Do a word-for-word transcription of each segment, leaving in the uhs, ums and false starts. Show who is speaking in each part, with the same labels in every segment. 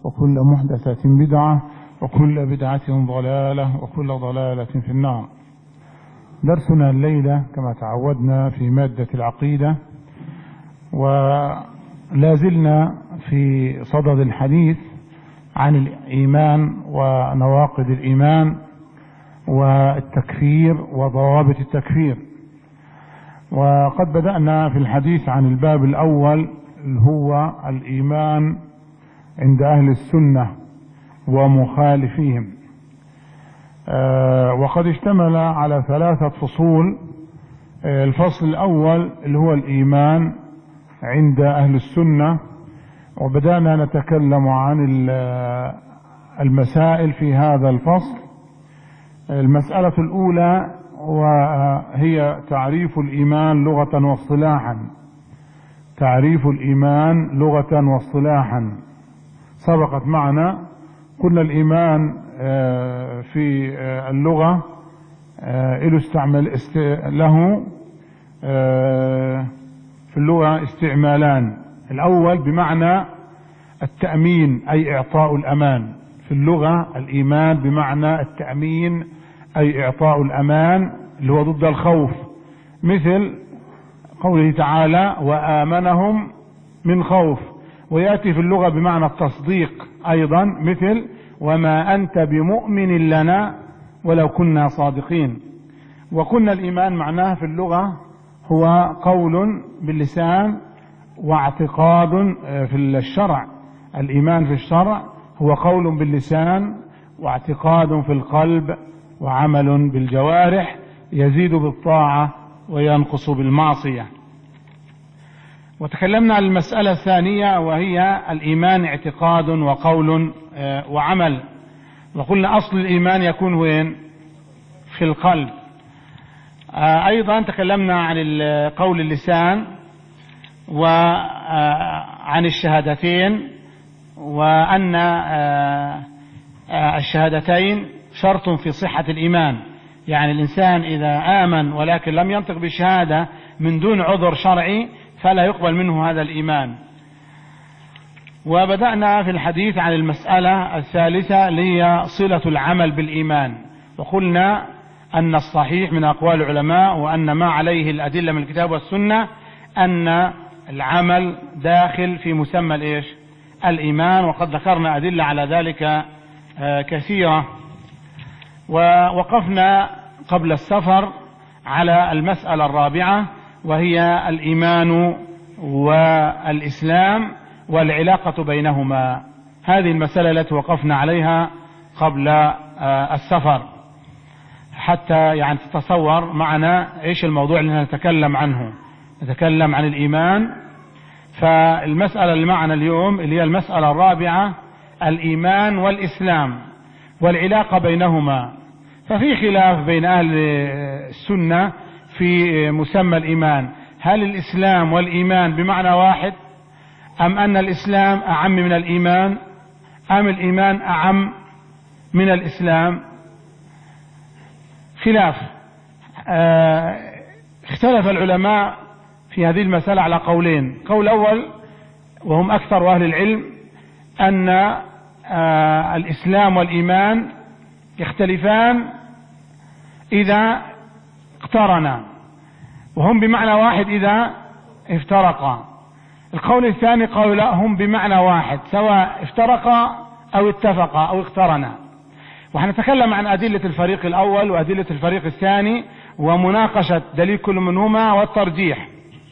Speaker 1: وكل محدثة بدعة وكل بدعة ضلالة وكل ضلالة في النار. درسنا الليلة كما تعودنا في مادة العقيدة، ولا زلنا في صدد الحديث عن الإيمان ونواقض الإيمان والتكفير وضوابط التكفير. وقد بدأنا في الحديث عن الباب الأول اللي هو الإيمان عند أهل السنة ومخالفيهم، وقد اشتمل على ثلاثة فصول. الفصل الأول اللي هو الإيمان عند أهل السنة، وبدأنا نتكلم عن المسائل في هذا الفصل. المسألة الأولى وهي تعريف الإيمان لغة واصطلاحا. تعريف الإيمان لغة واصطلاحا سبقت معنا، قلنا الإيمان في اللغة له استعمال له في اللغة استعمالان. الأول بمعنى التأمين أي إعطاء الأمان. في اللغة الإيمان بمعنى التأمين أي إعطاء الأمان اللي هو ضد الخوف، مثل قوله تعالى وآمنهم من خوف. ويأتي في اللغة بمعنى التصديق أيضا، مثل وما أنت بمؤمن لنا ولو كنا صادقين. وقلنا الإيمان معناه في اللغة هو قول باللسان واعتقاد في الشرع. الإيمان في الشرع هو قول باللسان واعتقاد في القلب وعمل بالجوارح، يزيد بالطاعة وينقص بالمعصية. وتكلمنا عن المسألة الثانية وهي الإيمان اعتقاد وقول وعمل، وقلنا أصل الإيمان يكون وين؟ في القلب. أيضا تكلمنا عن قول اللسان وعن الشهادتين، وأن الشهادتين شرط في صحة الإيمان. يعني الإنسان إذا آمن ولكن لم ينطق بشهادة من دون عذر شرعي فلا يقبل منه هذا الإيمان. وبدأنا في الحديث عن المسألة الثالثة اللي هي صلة العمل بالإيمان، وقلنا أن الصحيح من أقوال العلماء وأن ما عليه الأدلة من الكتاب والسنة أن العمل داخل في مسمى الإيش؟ الإيمان، وقد ذكرنا أدلة على ذلك كثيرة. ووقفنا قبل السفر على المسألة الرابعة وهي الإيمان والإسلام والعلاقة بينهما. هذه المسألة التي وقفنا عليها قبل السفر حتى يعني تتصور معنا إيش الموضوع اللي نتكلم عنه. نتكلم عن الإيمان، فالمسألة اللي معنا اليوم اللي هي المسألة الرابعة الإيمان والإسلام والعلاقة بينهما. ففي خلاف بين أهل السنة في مسمى الإيمان، هل الإسلام والإيمان بمعنى واحد، أم أن الإسلام أعم من الإيمان، أم الإيمان أعم من الإسلام؟ خلاف. اه اختلف العلماء في هذه المسألة على قولين. قول أول وهم أكثر أهل العلم أن اه الإسلام والإيمان يختلفان إذا اقترنا، وهم بمعنى واحد إذا افترقا. القول الثاني قالوا لا، هم بمعنى واحد سواء افترقا أو اتفقا أو اقترنا. وحنتكلم عن أدلة الفريق الأول وأدلة الفريق الثاني ومناقشة دليل كل منهما والترجيح.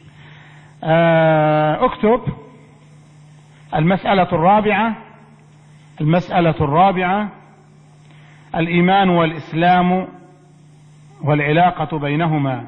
Speaker 1: اكتب المسألة الرابعة. المسألة الرابعة الإيمان والإسلام والعلاقة بينهما.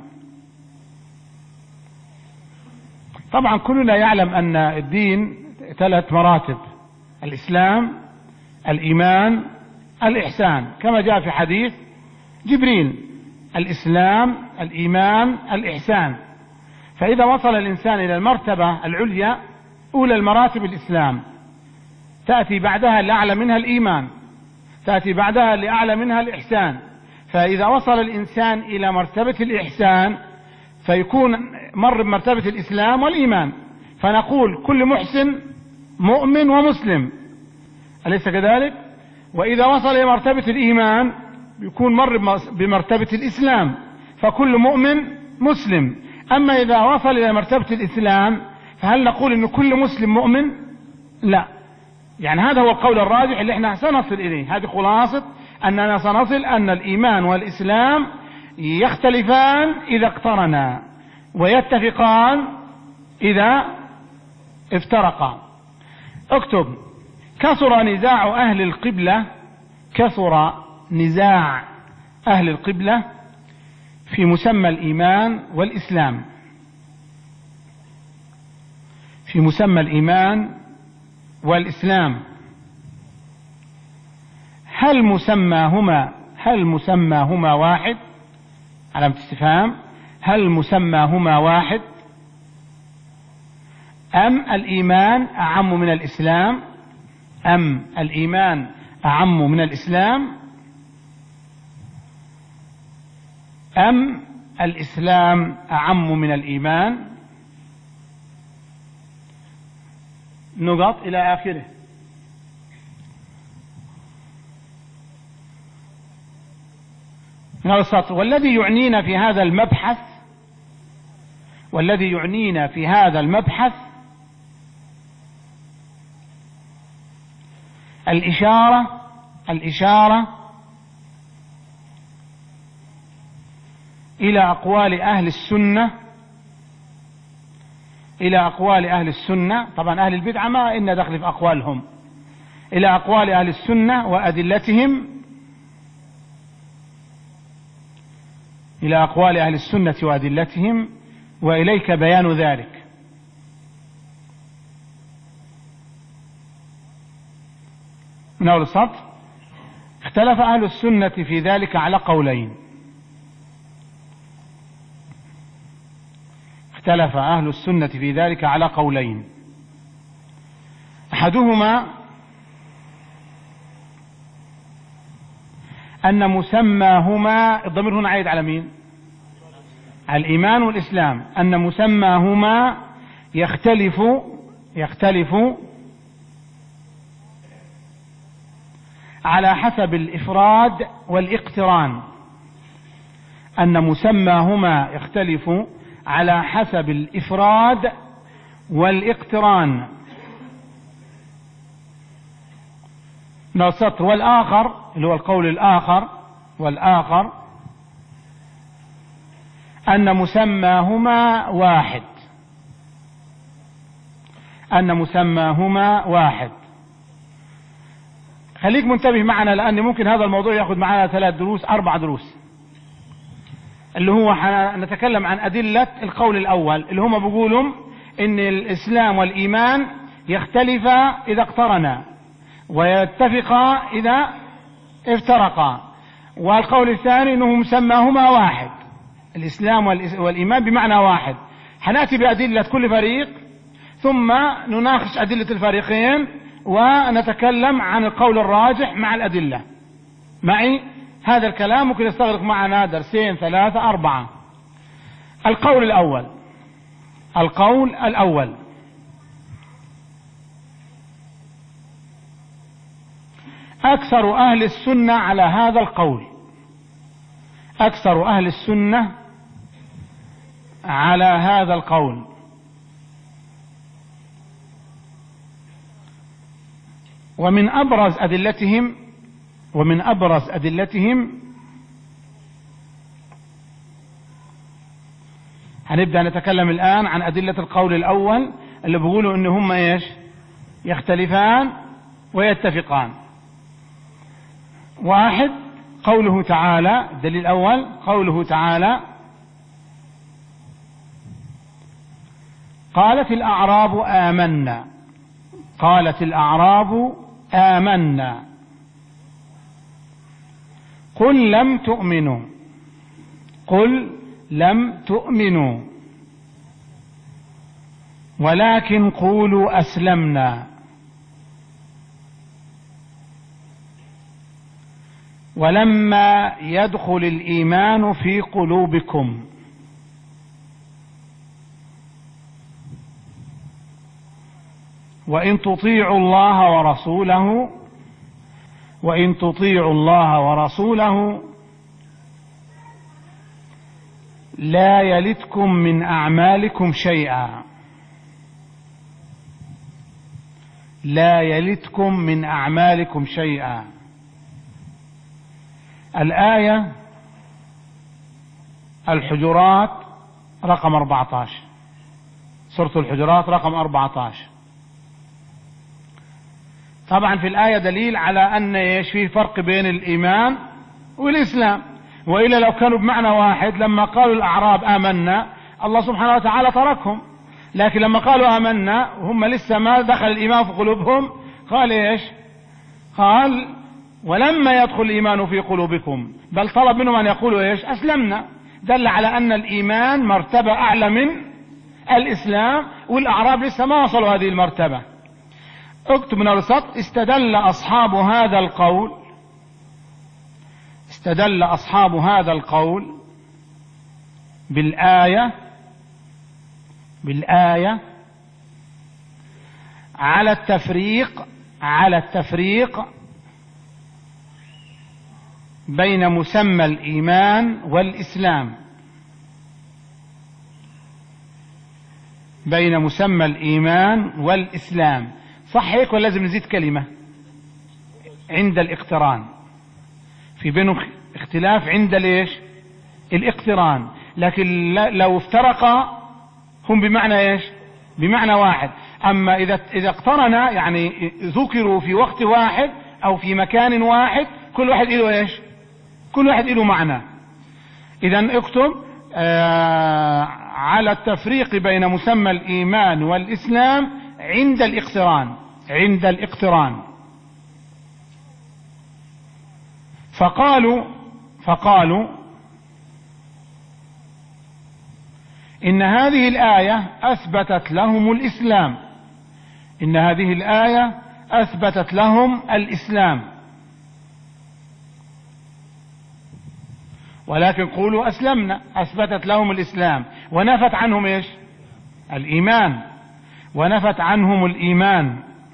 Speaker 1: طبعا كلنا يعلم أن الدين ثلاث مراتب: الإسلام، الإيمان، الإحسان، كما جاء في حديث جبريل: الإسلام، الإيمان، الإحسان. فإذا وصل الإنسان إلى المرتبة العليا أولى المراتب الإسلام، تأتي بعدها لأعلى منها الإيمان، تأتي بعدها لأعلى منها الإحسان. فإذا وصل الإنسان إلى مرتبة الإحسان فيكون مر بمرتبة الإسلام والإيمان، فنقول كل محسن مؤمن ومسلم. أليس كذلك؟ وإذا وصل إلى مرتبة الإيمان يكون مر بمرتبة الإسلام، فكل مؤمن مسلم. أما إذا وصل إلى مرتبة الإسلام فهل نقول إن كل مسلم مؤمن؟ لا. يعني هذا هو القول الراجح اللي احنا سنصل إليه. هذه خلاصة أننا سنصل أن الإيمان والإسلام يختلفان إذا اقترنا ويتفقان إذا افترقا. اكتب: كثر نزاع أهل القبلة كثر نزاع أهل القبلة في مسمى الإيمان والإسلام. في مسمى الإيمان والإسلام. هل مسماهما هل مسماهما واحد؟ علامة استفهام. هل مسماهما واحد أم الإيمان أعم من الإسلام؟ أم الإيمان أعم من الإسلام أم الإسلام أعم من الإيمان؟ نقط إلى آخره. من هذا السطر: والذي يعنينا في هذا المبحث والذي يعنينا في هذا المبحث الإشارة الإشارة إلى أقوال أهل السنة إلى أقوال أهل السنة. طبعا أهل البدعة ما إن دخل في أقوالهم. إلى أقوال أهل السنة وأدلتهم إلى أقوال أهل السنة وأدلتهم وإليك بيان ذلك. من أول السطر: اختلف أهل السنة في ذلك على قولين. اختلف أهل السنة في ذلك على قولين. أحدهما أن مسماهما، الضمير هنا عايد على مين؟ على الإيمان والإسلام. أن مسماهما يختلف يختلف على حسب الإفراد والاقتران. أن مسماهما يختلف على حسب الإفراد والاقتران. من السطر: والآخر، اللي هو القول الآخر، والآخر أن مسماهما واحد. أن مسماهما واحد. خليك منتبه معنا، لأن ممكن هذا الموضوع يأخذ معنا ثلاث دروس أربع دروس، اللي هو نتكلم عن أدلة القول الأول اللي هم بيقولوا إن الإسلام والإيمان يختلفا إذا اقترنا ويتفقا إذا افترقا. والقول الثاني أنه مسماهما واحد، الإسلام والإيمان بمعنى واحد. حنأتي بأدلة كل فريق ثم نناقش أدلة الفريقين ونتكلم عن القول الراجح مع الأدلة. معي؟ هذا الكلام ممكن يستغرق معنا درسين ثلاثة أربعة. القول الأول القول الأول أكثر أهل السنة على هذا القول أكثر أهل السنة على هذا القول ومن أبرز أدلتهم ومن أبرز أدلتهم هنبدأ نتكلم الآن عن أدلة القول الأول اللي بيقولوا إن هم إيش يختلفان ويتفقان. واحد، قوله تعالى، الدليل الأول قوله تعالى: قالت الأعراب آمنا قالت الأعراب آمنا قل لم تؤمنوا قل لم تؤمنوا ولكن قولوا أسلمنا ولما يدخل الإيمان في قلوبكم وإن تطيعوا الله ورسوله وإن تطيعوا الله ورسوله لا يلتكم من أعمالكم شيئا، لا يلتكم من أعمالكم شيئا. الآية الحجرات رقم أربعة عشر، سورة الحجرات رقم أربعة عشر. طبعا في الآية دليل على أن ايش فيه فرق بين الإيمان والإسلام، وإلا لو كانوا بمعنى واحد لما قالوا الأعراب آمنا الله سبحانه وتعالى تركهم، لكن لما قالوا آمنا وهم لسه ما دخل الإيمان في قلوبهم قال ايش؟ قال ولما يدخل الإيمان في قلوبكم، بل طلب منهم أن يقولوا ايش؟ أسلمنا. دل على أن الإيمان مرتبة أعلى من الإسلام، والأعراب لسه ما وصلوا هذه المرتبة. اكتب من الوسط: استدل أصحاب هذا القول استدل أصحاب هذا القول بالآية بالآية على التفريق على التفريق بين مسمى الإيمان والإسلام بين مسمى الإيمان والإسلام. صح هيك ولا لازم نزيد كلمة؟ عند الاقتران، في بينهم اختلاف عند ليش؟ الاقتران. لكن لو افترقا هم بمعنى ايش؟ بمعنى واحد. اما اذا اذا اقترنا يعني ذكروا في وقت واحد او في مكان واحد، كل واحد له ايش؟ كل واحد له معنى. اذا اكتب آه على التفريق بين مسمى الايمان والاسلام عند الاقتران عند الاقتران. فقالوا فقالوا إن هذه الآية أثبتت لهم الإسلام إن هذه الآية أثبتت لهم الإسلام، ولكن قولوا أسلمنا، أثبتت لهم الإسلام ونفت عنهم إيش؟ الإيمان ونفت عنهم الإيمان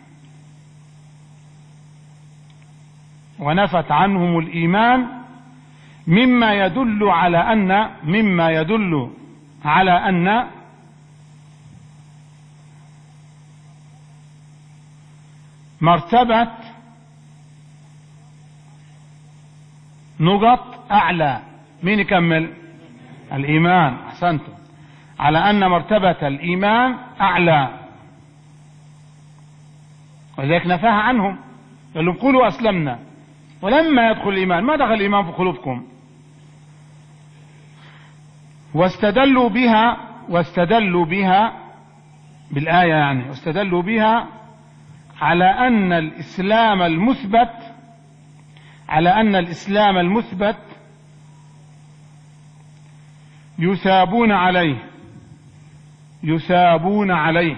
Speaker 1: ونفت عنهم الإيمان مما يدل على أن مما يدل على أن مرتبة نقط أعلى. مين يكمل؟ الإيمان. أحسنتم. على أن مرتبة الإيمان أعلى، ولذلك نفاها عنهم، قال لهم قولوا أسلمنا ولما يدخل الإيمان. ما دخل الإيمان في قلوبكم. واستدلوا بها واستدلوا بها بالآية يعني واستدلوا بها على أن الإسلام المثبت على أن الإسلام المثبت يثابون عليه يثابون عليه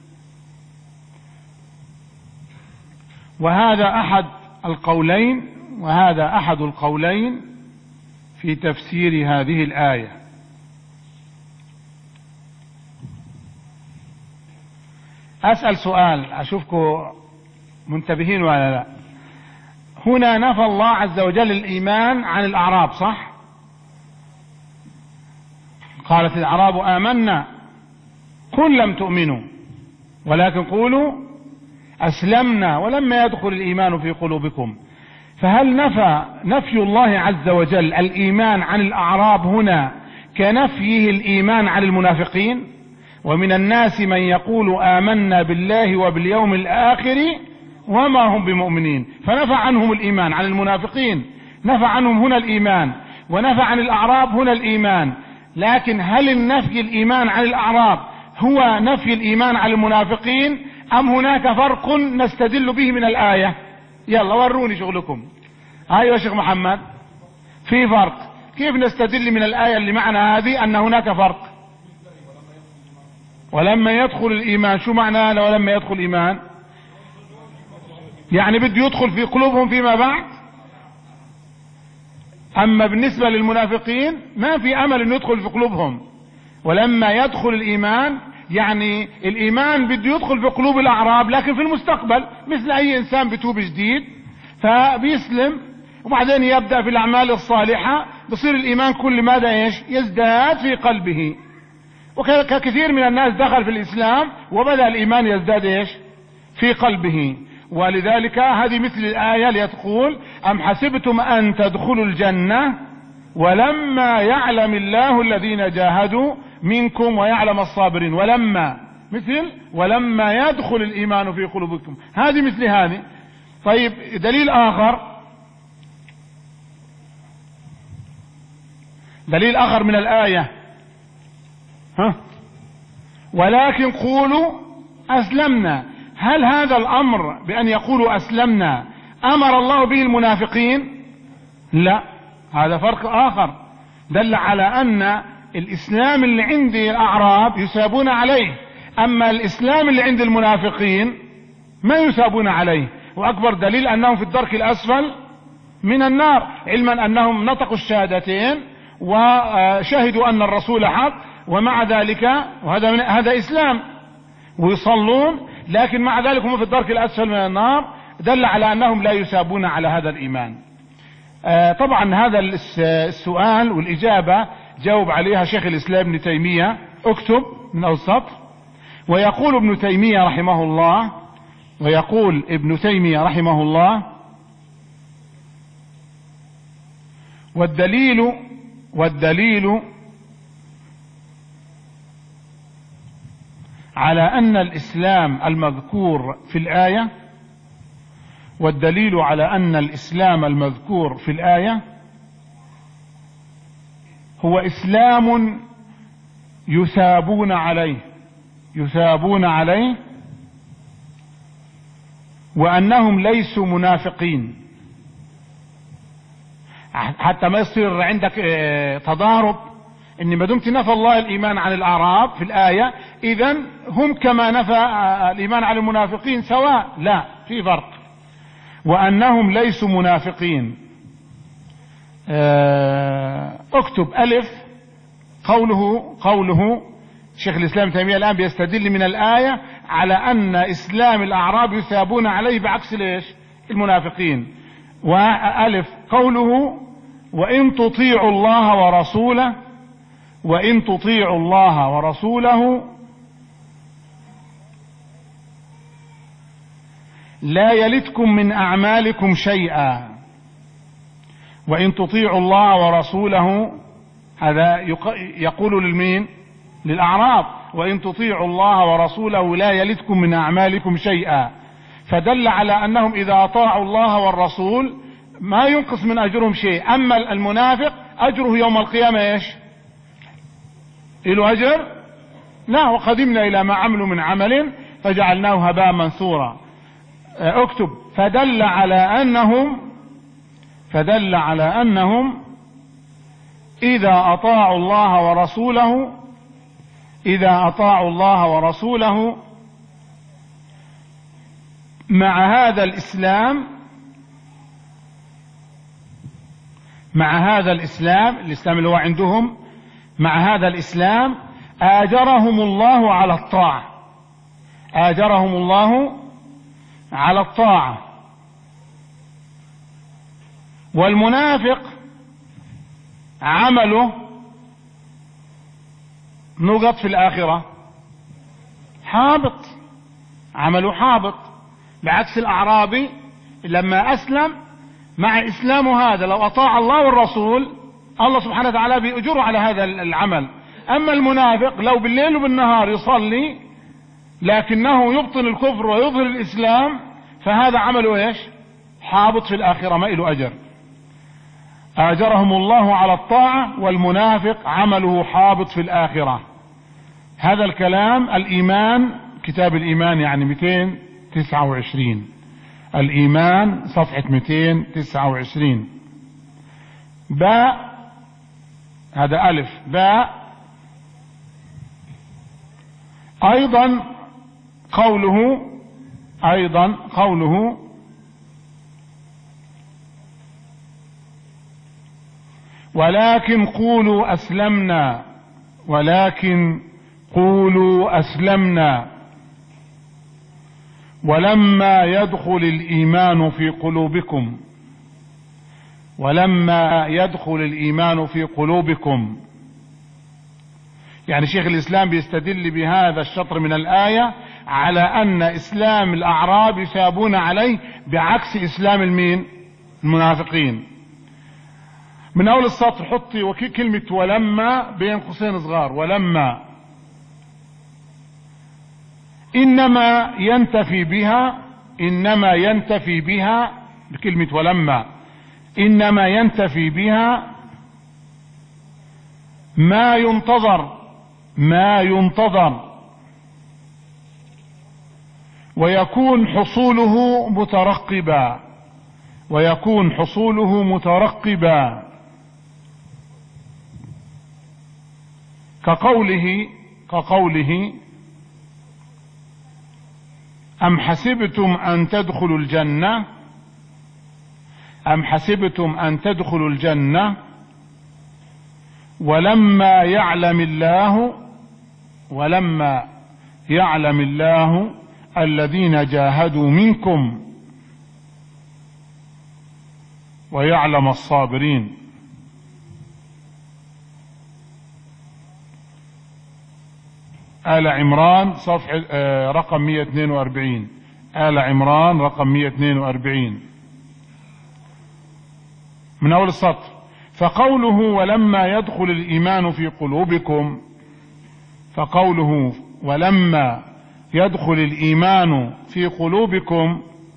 Speaker 1: وهذا أحد القولين وهذا أحد القولين في تفسير هذه الآية. أسأل سؤال أشوفكم منتبهين ولا لا. هنا نفى الله عز وجل الإيمان عن الأعراب، صح؟ قالت الأعراب آمنا قل لم تؤمنوا ولكن قولوا أسلمنا ولما يدخل الإيمان في قلوبكم. فهل نفى نفي الله عز وجل الإيمان عن الأعراب هنا كنفيه الإيمان عن المنافقين؟ ومن الناس من يقول آمنا بالله وباليوم الآخر وما هم بمؤمنين. فنفى عنهم الإيمان عن المنافقين، نفى عنهم هنا الإيمان، ونفى عن الأعراب هنا الإيمان. لكن هل النفي الإيمان عن الأعراب هو نفي الإيمان عن المنافقين أم هناك فرق نستدل به من الآية؟ يلا وروني شغلكم. أيوة يا شيخ محمد، في فرق. كيف نستدل من الآية اللي معنا هذه أن هناك فرق؟ ولما يدخل الإيمان، شو معناه ولما يدخل الإيمان؟ يعني بده يدخل في قلوبهم فيما بعد. أما بالنسبة للمنافقين ما في أمل أن يدخل في قلوبهم. ولما يدخل الإيمان يعني الإيمان بده يدخل في قلوب الأعراب لكن في المستقبل، مثل أي إنسان بتوب جديد فبيسلم وبعدين يبدأ في الأعمال الصالحة، بصير الإيمان كل ماذا إيش يزداد في قلبه. وكثير من الناس دخل في الإسلام وبدأ الإيمان يزداد إيش في قلبه. ولذلك هذه مثل الآية اللي تقول أم حسبتم أن تدخلوا الجنة ولما يعلم الله الذين جاهدوا منكم ويعلم الصابرين. ولما مثل ولما يدخل الإيمان في قلوبكم، هذه مثل هذه. طيب دليل آخر، دليل آخر من الآية، ها ولكن قولوا أسلمنا. هل هذا الأمر بأن يقولوا أسلمنا أمر الله به المنافقين؟ لا، هذا فرق آخر. دل على أن الإسلام اللي عند الأعراب يسابون عليه، أما الإسلام اللي عند المنافقين ما يسابون عليه. وأكبر دليل أنهم في الدرك الأسفل من النار، علما أنهم نطقوا الشهادتين وشهدوا أن الرسول حق، ومع ذلك وهذا من هذا إسلام، ويصلون، لكن مع ذلك هم في الدرك الأسفل من النار. دل على أنهم لا يسابون على هذا الإيمان. آه طبعا هذا السؤال والإجابة جاوب عليها شيخ الإسلام ابن تيمية، اكتب من أول سطر. ويقول ابن تيمية رحمه الله ويقول ابن تيمية رحمه الله والدليل والدليل على أن الإسلام المذكور في الآية والدليل على أن الإسلام المذكور في الآية هو إسلام يثابون عليه يثابون عليه وأنهم ليسوا منافقين، حتى ما يصير عندك تضارب إن ما دمت نفى الله الإيمان عن الأعراب في الآية إذن هم كما نفى الإيمان عن المنافقين سواء. لا، في فرق. وأنهم ليسوا منافقين. اكتب ألف قوله قوله شيخ الإسلام تيمية الآن بيستدل من الآية على أن إسلام الأعراب يثابون عليه بعكس ليش المنافقين. وألف قوله وإن تطيعوا الله ورسوله وإن تطيعوا الله ورسوله لا يلتكم من أعمالكم شيئا. وإن تطيعوا الله ورسوله هذا يقول للمين؟ للأعراب. وإن تطيعوا الله ورسوله لا يلتكم من أعمالكم شيئا، فدل على أنهم إذا أطاعوا الله والرسول ما ينقص من أجرهم شيء. أما المنافق أجره يوم القيامة إيش؟ إله أجر؟ لا، وقدمنا إلى ما عملوا من عمل فجعلناه هباء منثورا. اكتب فدل على أنهم فدل على أنهم إذا أطاعوا الله ورسوله إذا أطاعوا الله ورسوله مع هذا الإسلام مع هذا الإسلام الإسلام اللي هو عندهم مع هذا الإسلام آجرهم الله على الطاعة آجرهم الله على الطاعة. والمنافق عمله نقط في الآخرة حابط، عمله حابط، بعكس الأعرابي لما أسلم مع إسلامه هذا لو أطاع الله والرسول الله سبحانه وتعالى بيأجره على هذا العمل. أما المنافق لو بالليل وبالنهار يصلي لكنه يبطل الكفر ويظهر الإسلام فهذا عمله إيش؟ حابط في الآخرة، ما له أجر. آجرهم الله على الطاعة والمنافق عمله حابط في الآخرة. هذا الكلام الإيمان كتاب الإيمان يعني مئتين وتسعة وعشرين الإيمان صفحة مئتين وتسعة وعشرين. باء هذا ألف. باء أيضا قوله أيضا قوله ولكن قولوا أسلمنا ولكن قولوا أسلمنا ولما يدخل الإيمان في قلوبكم ولما يدخل الإيمان في قلوبكم يعني شيخ الإسلام بيستدل بهذا الشطر من الآية على أن إسلام الأعراب يثابون عليه بعكس إسلام المين المنافقين. من أول السطر حطي وكي كلمة ولما بين قوسين صغار، ولما إنما ينتفي بها إنما ينتفي بها بكلمة ولما إنما ينتفي بها ما ينتظر ما ينتظر ويكون حصوله مترقبا ويكون حصوله مترقبا كقوله كقوله أم حسبتم أن تدخلوا الجنة أم حسبتم أن تدخلوا الجنة ولما يعلم الله ولما يعلم الله الذين جاهدوا منكم ويعلم الصابرين. آل عمران صفحة رقم مئة واثنين وأربعين آل عمران رقم مئة واثنين وأربعين من أول السطر. فقوله ولما يدخل الإيمان في قلوبكم فقوله ولما يدخل الإيمان في قلوبكم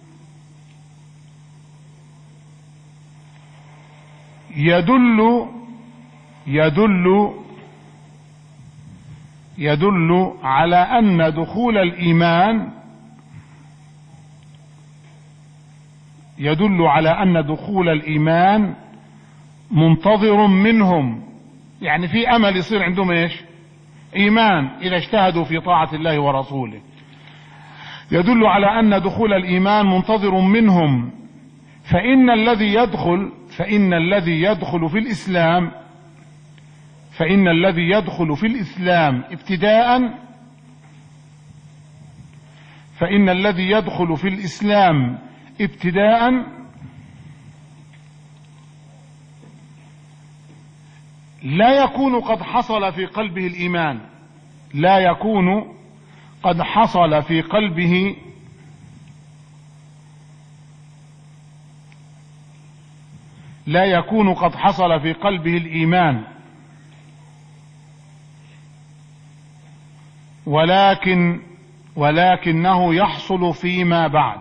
Speaker 1: يدل يدل يدل على أن دخول الإيمان يدل على أن دخول الإيمان منتظر منهم، يعني في أمل يصير عندهم ايش؟ إيمان إذا اجتهدوا في طاعة الله ورسوله. يدل على أن دخول الإيمان منتظر منهم، فإن الذي يدخل فإن الذي يدخل في الإسلام فإن الذي يدخل في الإسلام ابتداء فإن الذي يدخل في الإسلام ابتداء لا يكون قد حصل في قلبه الإيمان لا يكون قد حصل في قلبه لا يكون قد حصل في قلبه الإيمان ولكن ولكنه يحصل فيما بعد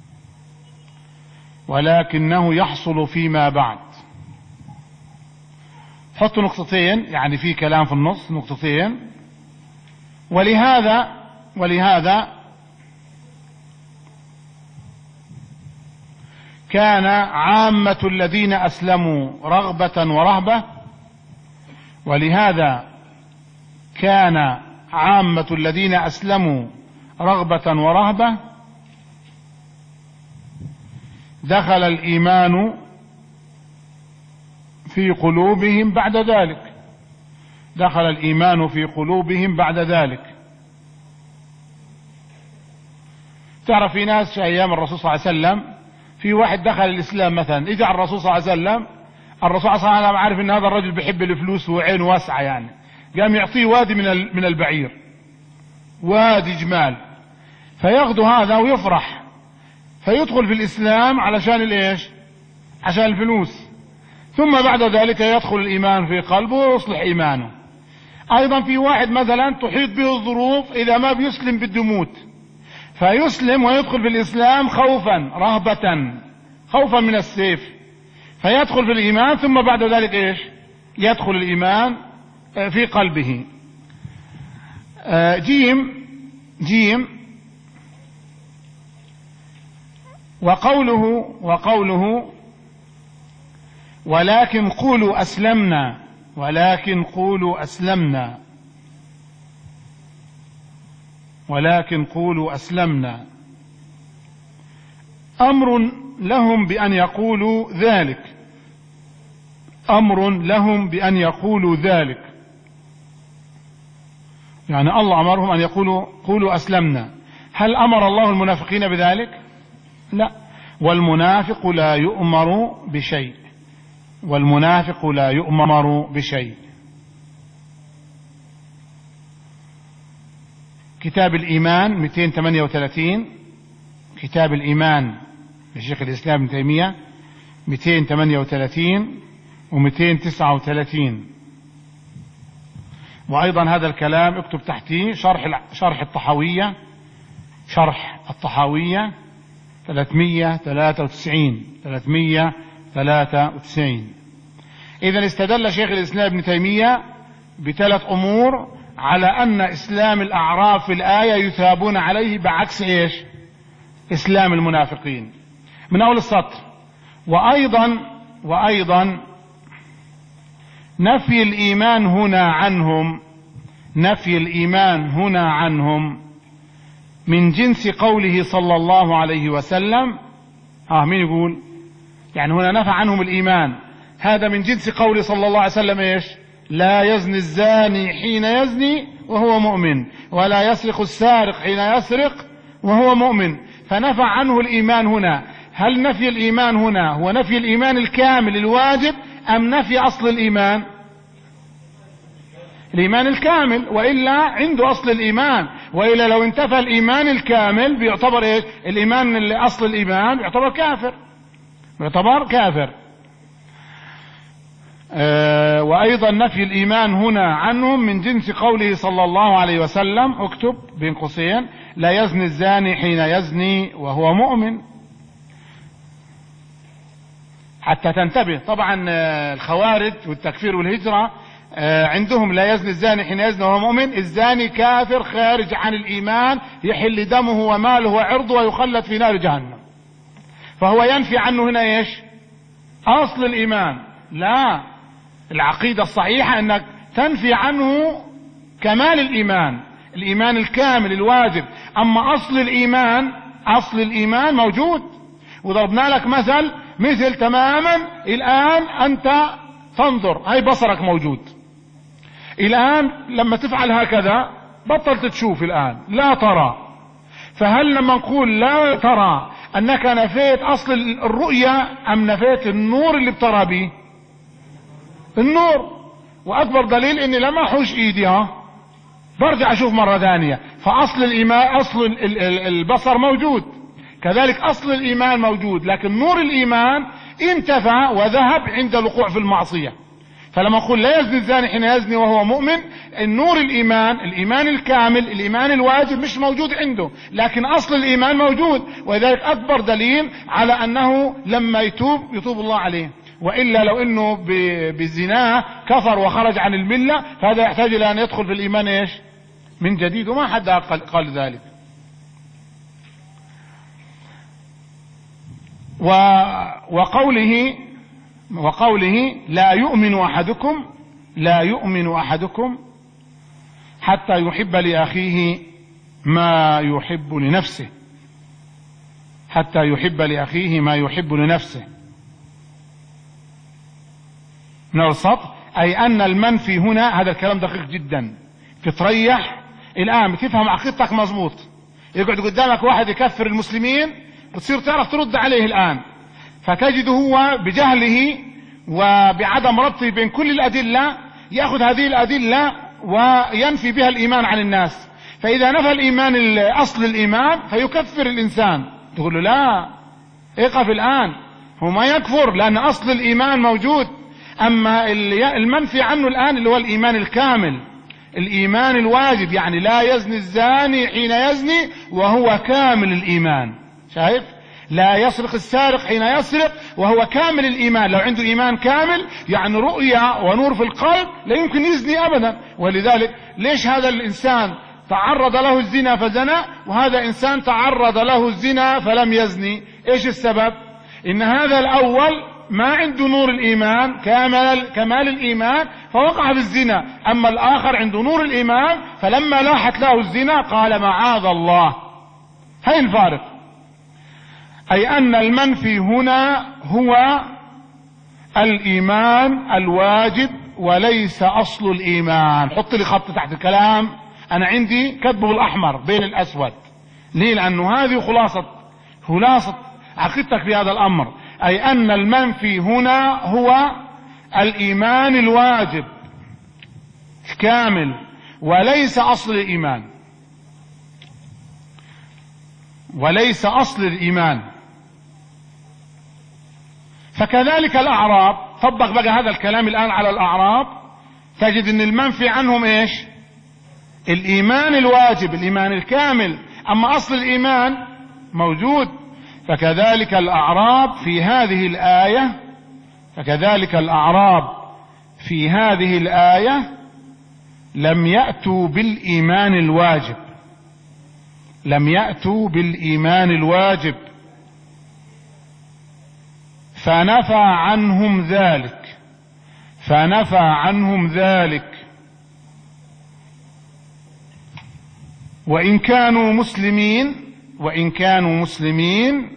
Speaker 1: ولكنه يحصل فيما بعد حطوا نقطتين، يعني في كلام في النص نقطتين. ولهذا ولهذا كان عامة الذين أسلموا رغبة ورهبة ولهذا كان عامة الذين أسلموا رغبة ورهبة دخل الإيمان في قلوبهم بعد ذلك دخل الإيمان في قلوبهم بعد ذلك. تعرف في ناس في أيام الرسول صلى الله عليه وسلم في واحد دخل الإسلام مثلا، إجا الرسول صلى الله عليه وسلم الرسول صلى الله عليه وسلم عارف إن هذا الرجل بيحب الفلوس وعينه واسعة، يعني قام يعطيه وادي من من البعير، وادي جمال، فياخذ هذا ويفرح فيدخل في الإسلام علشان الإيش؟ عشان الفلوس، ثم بعد ذلك يدخل الإيمان في قلبه ويصلح إيمانه. أيضا في واحد مثلا تحيط به الظروف إذا ما بيسلم بده يموت، فيسلم ويدخل في الإسلام خوفا رهبة، خوفا من السيف، فيدخل في الإيمان ثم بعد ذلك إيش؟ يدخل الإيمان في قلبه. جيم جيم وقوله وقوله ولكن قولوا أسلمنا ولكن قولوا أسلمنا ولكن قولوا أسلمنا أمر لهم بأن يقولوا ذلك أمر لهم بأن يقولوا ذلك يعني الله أمرهم أن يقولوا قولوا أسلمنا. هل أمر الله المنافقين بذلك؟ لا. والمنافق لا يؤمر بشيء، والمنافق لا يؤمر بشيء. كتاب الإيمان مئتين وثمانية وثلاثين، كتاب الإيمان لشيخ الإسلام ابن تيمية مئتين وثمانية وثلاثين ومئتين وتسعة وثلاثين. وأيضا هذا الكلام اكتب تحتيه شرح شرح الطحاوية، شرح الطحاوية ثلاثمئة وثلاثة وتسعين ثلاثمئة وثلاثة وتسعين. إذن استدل شيخ الإسلام ابن تيمية بثلاث أمور على أن إسلام الأعراب في الآية يثابون عليه بعكس إيش؟ إسلام المنافقين من أول السطر. وأيضا وأيضا نفي الإيمان هنا عنهم، نفي الإيمان هنا عنهم من جنس قوله صلى الله عليه وسلم. ها مين يقول؟ يعني هنا نفى عنهم الإيمان، هذا من جنس قوله صلى الله عليه وسلم إيش؟ لا يزني الزاني حين يزني وهو مؤمن، ولا يسرق السارق حين يسرق وهو مؤمن. فنفى عنه الإيمان هنا. هل نفي الإيمان هنا هو نفي الإيمان الكامل الواجب أم نفي أصل الإيمان؟ الإيمان الكامل، وإلا عنده أصل الإيمان، وإلا لو انتفى الإيمان الكامل بيعتبر إيه؟ الإيمان أصل الإيمان بيعتبر كافر، بيعتبر كافر. آه وأيضا نفي الإيمان هنا عنهم من جنس قوله صلى الله عليه وسلم، اكتب بين قوسين لا يزني الزاني حين يزني وهو مؤمن، حتى تنتبه. طبعا الخوارج والتكفير والهجرة عندهم لا يزني الزاني حين يزني وهو مؤمن، الزاني كافر خارج عن الإيمان، يحل دمه وماله وعرضه ويخلد في نار جهنم. فهو ينفي عنه هنا ايش؟ أصل الإيمان. لا، العقيدة الصحيحة أنك تنفي عنه كمال الإيمان، الإيمان الكامل الواجب. أما أصل الإيمان، أصل الإيمان موجود. وضربنا لك مثل مثل تماما. الآن أنت تنظر، هاي بصرك موجود. الآن لما تفعل هكذا بطلت تشوف، الآن لا ترى. فهل لما نقول لا ترى أنك نفيت أصل الرؤية أم نفيت النور اللي بترى به؟ النور. وأكبر دليل إني لما أحوش إيدي ها برجع أشوف مرة ثانية. فأصل الإيمان، أصل البصر موجود، كذلك أصل الإيمان موجود، لكن نور الإيمان انتفى وذهب عند الوقوع في المعصية. فلما أقول لا يزني الزاني حين يزني وهو مؤمن، النور الإيمان، الإيمان الكامل، الإيمان الواجب مش موجود عنده، لكن أصل الإيمان موجود. وذلك أكبر دليل على أنه لما يتوب يتوب الله عليه. وإلا لو أنه بزناه كفر وخرج عن الملة، فهذا يحتاج إلى أن يدخل في الإيمان إيش؟ من جديد، وما حد قال ذلك. وقوله وقوله لا يؤمن أحدكم لا يؤمن أحدكم حتى يحب لأخيه ما يحب لنفسه، حتى يحب لأخيه ما يحب لنفسه. من السطر، أي أن المنفي هنا، هذا الكلام دقيق جدا، تتريح الآن بتفهم عقيدتك مظبوط. يقعد قدامك واحد يكفر المسلمين وتصير تعرف ترد عليه الآن، فتجد هو بجهله وبعدم ربطه بين كل الأدلة يأخذ هذه الأدلة وينفي بها الإيمان عن الناس. فإذا نفى الإيمان أصل الإيمان فيكفر الإنسان، تقول له لا اقف الآن، هو ما يكفر لأن أصل الإيمان موجود. أما المنفي عنه الآن اللي هو الإيمان الكامل، الإيمان الواجب، يعني لا يزني الزاني حين يزني وهو كامل الإيمان. شايف؟ لا يسرق السارق حين يسرق وهو كامل الإيمان. لو عنده إيمان كامل يعني رؤية ونور في القلب لا يمكن يزني أبدا. ولذلك ليش هذا الإنسان تعرض له الزنا فزنى، وهذا إنسان تعرض له الزنا فلم يزني؟ إيش السبب؟ إن هذا الأول ما عنده نور الإيمان كامل كمال الإيمان فوقع في الزنا، أما الآخر عنده نور الإيمان فلما لاحت له الزنا قال معاذ الله. هاي الفارق. أي أن المنفي هنا هو الإيمان الواجب وليس أصل الإيمان. حط لي خط تحت الكلام، أنا عندي كتبه بالأحمر بين الأسود. ليه؟ لأنه هذه خلاصة خلاصة عقيدتك في هذا الأمر، أي أن المنفي هنا هو الإيمان الواجب الكامل وليس أصل الإيمان، وليس أصل الإيمان. فكذلك الأعراب، طبق بقى هذا الكلام الآن على الأعراب، تجد أن المنفي عنهم إيش؟ الإيمان الواجب، الإيمان الكامل، أما أصل الإيمان موجود. فكذلك الأعراب في هذه الآية فكذلك الأعراب في هذه الآية لم يأتوا بالإيمان الواجب، لم يأتوا بالإيمان الواجب، فنفى عنهم ذلك فنفى عنهم ذلك وإن كانوا مسلمين وإن كانوا مسلمين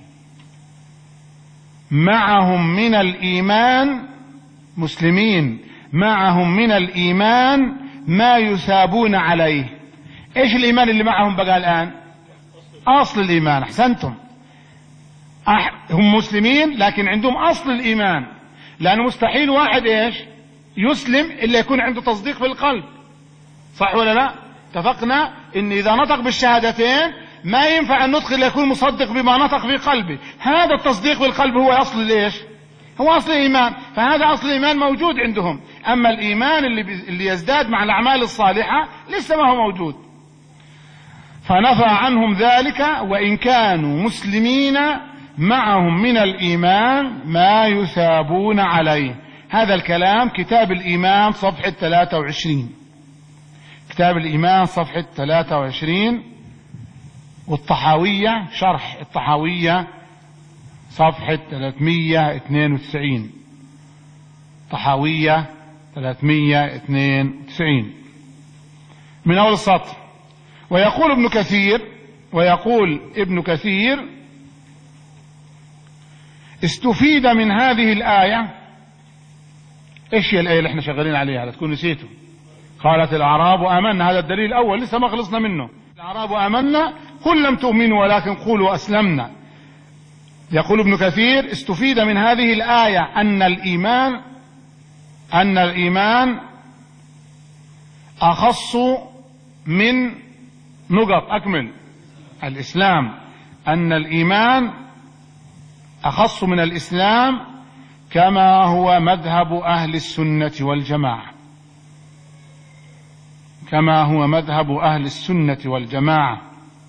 Speaker 1: معهم من الإيمان مسلمين معهم من الإيمان ما يثابون عليه. ايش الإيمان اللي معهم بقى الآن؟ أصل الإيمان. أحسنتم، هم مسلمين لكن عندهم أصل الإيمان، لأنه مستحيل واحد ايش يسلم إلا يكون عنده تصديق في القلب، صح ولا لا؟ اتفقنا ان اذا نطق بالشهادتين ما ينفع النطق الا يكون مصدق بما نطق في قلبه. هذا التصديق بالقلب هو اصل ليش؟ هو اصل الايمان. فهذا اصل الايمان موجود عندهم، اما الايمان اللي, اللي يزداد مع الاعمال الصالحة لسه ما هو موجود. فنفى عنهم ذلك وان كانوا مسلمين معهم من الايمان ما يثابون عليه. هذا الكلام كتاب الايمان صفحة ثلاثة وعشرين، كتاب الإيمان صفحة ثلاثة وعشرين، والطحاوية شرح الطحاوية صفحة ثلاثمية واثنين وتسعين، طحاوية ثلاثمية واثنين وتسعين من أول السطر. ويقول ابن كثير ويقول ابن كثير استفيد من هذه الآية. ايش هي الآية اللي احنا شغالين عليها؟ لا تكون نسيته. قالت الأعراب آمنا، هذا الدليل الأول لسه ما خلصنا منه. الأعراب آمنا قل لم تؤمنوا ولكن قولوا أسلمنا. يقول ابن كثير استفيد من هذه الآية أن الإيمان أن الإيمان أخص من نقط أكمل الإسلام، أن الإيمان أخص من الإسلام كما هو مذهب أهل السنة والجماعة كما هو مذهب أهل السنة والجماعة.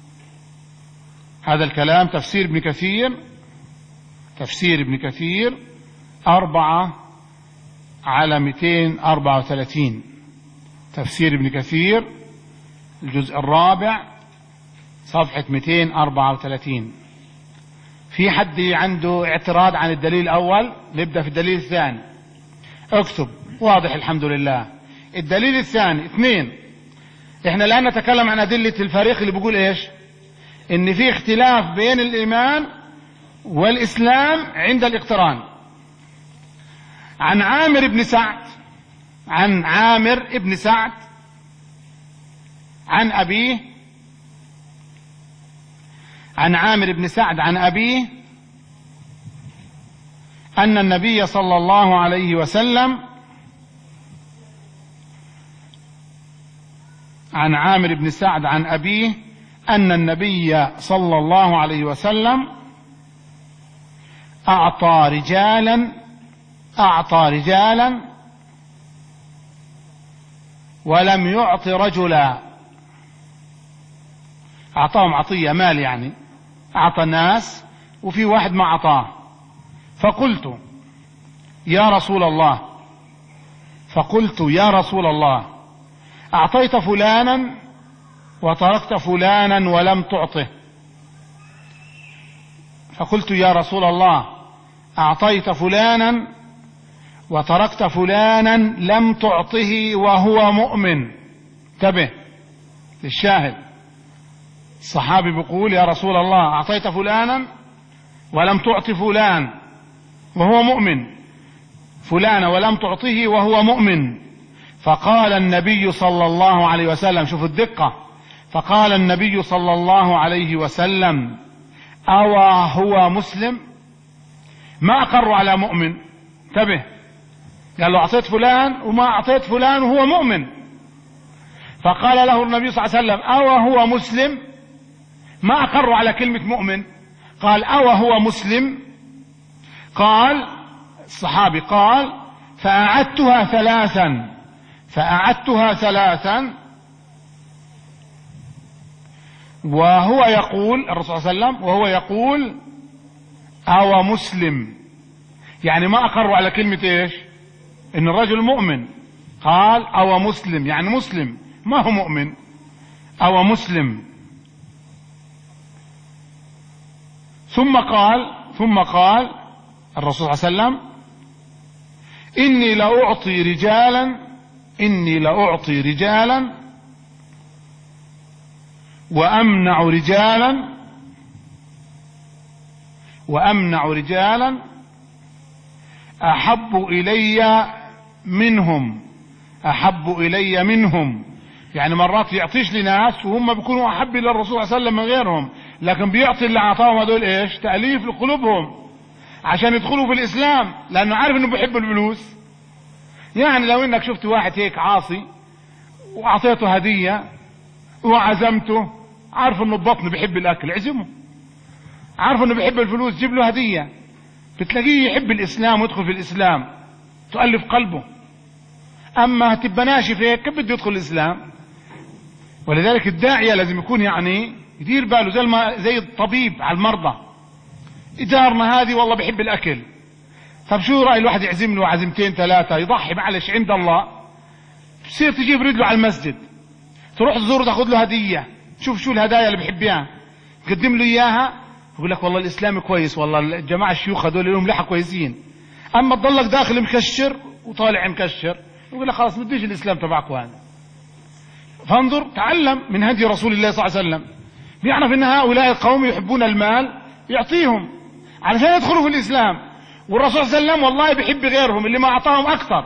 Speaker 1: هذا الكلام تفسير ابن كثير تفسير ابن كثير أربعة على مئتين وأربعة وثلاثين، تفسير ابن كثير الجزء الرابع صفحة مئتين وأربعة وثلاثين. في حد عنده اعتراض عن الدليل الأول؟ نبدأ في الدليل الثاني. اكتب. واضح الحمد لله. الدليل الثاني اثنين. احنا الآن نتكلم عن أدلة الفريق اللي بيقول ايش؟ ان في اختلاف بين الإيمان والإسلام عند الاقتران. عن عامر بن سعد عن عامر بن سعد عن أبيه عن عامر بن سعد عن أبيه أن النبي صلى الله عليه وسلم عن عامر بن سعد عن أبيه أن النبي صلى الله عليه وسلم أعطى رجالا أعطى رجالا ولم يعط رجلا. أعطاهم عطية مال، يعني أعطى الناس وفي واحد ما أعطاه. فقلت يا رسول الله فقلت يا رسول الله أعطيت فلانا وتركت فلانا ولم تعطه. فقلت يا رسول الله أعطيت فلانا وتركت فلانا لم تعطه وهو مؤمن. انتبه للشاهد. الصحابي بيقول يا رسول الله أعطيت فلانا ولم تعط فلان وهو مؤمن، فلان ولم تعطه وهو مؤمن. فقال النبي صلى الله عليه وسلم، شوف الدقة، فقال النبي صلى الله عليه وسلم: أو هو مسلم؟ ما أقر على مؤمن. انتبه، قال له أعطيت فلان وما أعطيت فلان وهو مؤمن. فقال له النبي صلى الله عليه وسلم: أو هو مسلم؟ ما أقر على كلمة مؤمن. قال: أو هو مسلم؟ قال الصحابي قال: فأعدتها ثلاثا فأعدتها ثلاثا وهو يقول، الرسول صلى الله عليه وسلم وهو يقول: أو مسلم، يعني ما أقروا على كلمة إيش؟ إن الرجل مؤمن. قال: أو مسلم، يعني مسلم ما هو مؤمن، أو مسلم. ثم قال ثم قال الرسول صلى الله عليه وسلم: إني لأعطي رجالا إني لأعطي رجالا وأمنع رجالا وأمنع رجالا أحب إلي منهم أحب إلي منهم يعني مرات يعطيش لناس وهم بيكونوا أحب إلى الرسول صلى الله عليه وسلم من غيرهم، لكن بيعطي اللي أعطاهم هذول إيش؟ تأليف لقلوبهم عشان يدخلوا في الإسلام، لأنه عارف إنه بيحب الفلوس. يعني لو إنك شفت واحد هيك عاصي وأعطيته هدية وعزمته، عارف إنه البطن بيحب الأكل، عزمه. عارف إنه بيحب الفلوس، جيب له هدية. بتلاقيه يحب الإسلام ويدخل في الإسلام، تؤلف قلبه. أما تبقى ناشف هيك كيف بده يدخل الإسلام؟ ولذلك الداعية لازم يكون يعني يدير باله زي ما زي الطبيب على المرضى. إدارنا هذه والله بيحب الأكل، طب شو رأي الواحد يعزم له عزمتين ثلاثة يضحي معلش عند الله؟ تصير تجيب رجله على المسجد، تروح تزوره تاخذ له هدية، شوف شو الهدايا اللي بيحبها تقدم له إياها، يقول لك والله الإسلام كويس، والله الجماعة الشيوخ هذول لهم لحى كويسين. أما تضلك داخل مكشر وطالع مكشر، يقول لك خلاص بديش الإسلام تبعكم هذا. فانظر، تعلم من هدي رسول الله صلى الله عليه وسلم، بيعرف ان هؤلاء القوم يحبون المال يعطيهم علشان يدخلوا في الإسلام، والرسول صلى الله عليه وسلم والله بيحب غيرهم اللي ما أعطاهم أكثر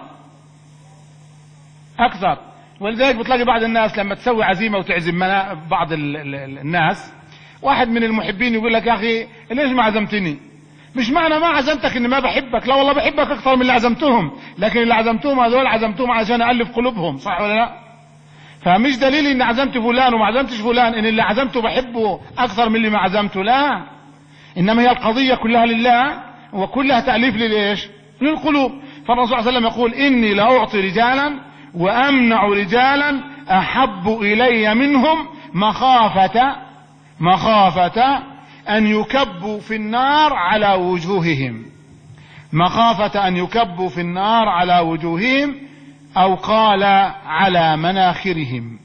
Speaker 1: أكثر. ولذلك بتلاقي بعض الناس لما تسوي عزيمة وتعزم بعض الناس، واحد من المحبين يقول لك: يا أخي ليش ما عزمتني؟ مش معنى ما عزمتك إني ما بحبك، لا والله بحبك أكثر من اللي عزمتهم، لكن اللي عزمتهم هذول عزمتهم عشان ألف قلوبهم، صح ولا لا؟ فمش دليل إني عزمت فلان وما عزمتش فلان إن اللي عزمته بحبه أكثر من اللي ما عزمته، لا. إنما هي القضية كلها لله وكلها تأليف للإيش؟ للقلوب. فالرسول صلى الله عليه وسلم يقول: إني لأعطي رجالا وأمنع رجالا أحب إلي منهم مخافة مخافة أن يكبوا في النار على وجوههم مخافة أن يكبوا في النار على وجوههم أو قال على مناخرهم.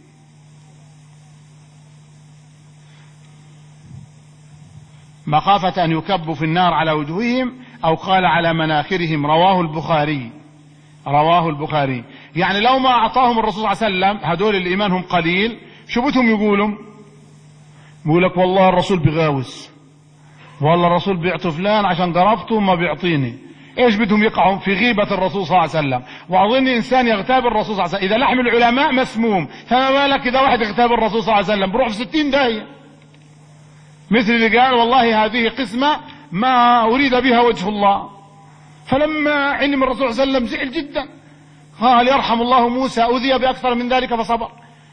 Speaker 1: مخافة أن يكبوا في النار على وجوههم أو قال على مناخرهم. رواه البخاري رواه البخاري. يعني لو ما أعطاهم الرسول صلى الله عليه وسلم هدول اللي إيمانهم قليل، شو بدهم يقولوا؟ بيقول لك والله الرسول بغاوس، والله الرسول بيعطي فلان عشان ضربته ما بيعطيني. ايش بدهم يقعوا في غيبة الرسول صلى الله عليه وسلم. واظن انسان يغتاب الرسول صلى الله عليه وسلم، اذا لحم العلماء مسموم، فما بالك اذا واحد يغتاب الرسول صلى الله عليه وسلم بروح في ستين داهية. مثل اللي قال: والله هذه قسمة ما اريد بها وجه الله. فلما علم الرسول صلى الله عليه وسلم زعل جدا، قال: يرحم الله موسى أوذي بأكثر من ذلك فصبر،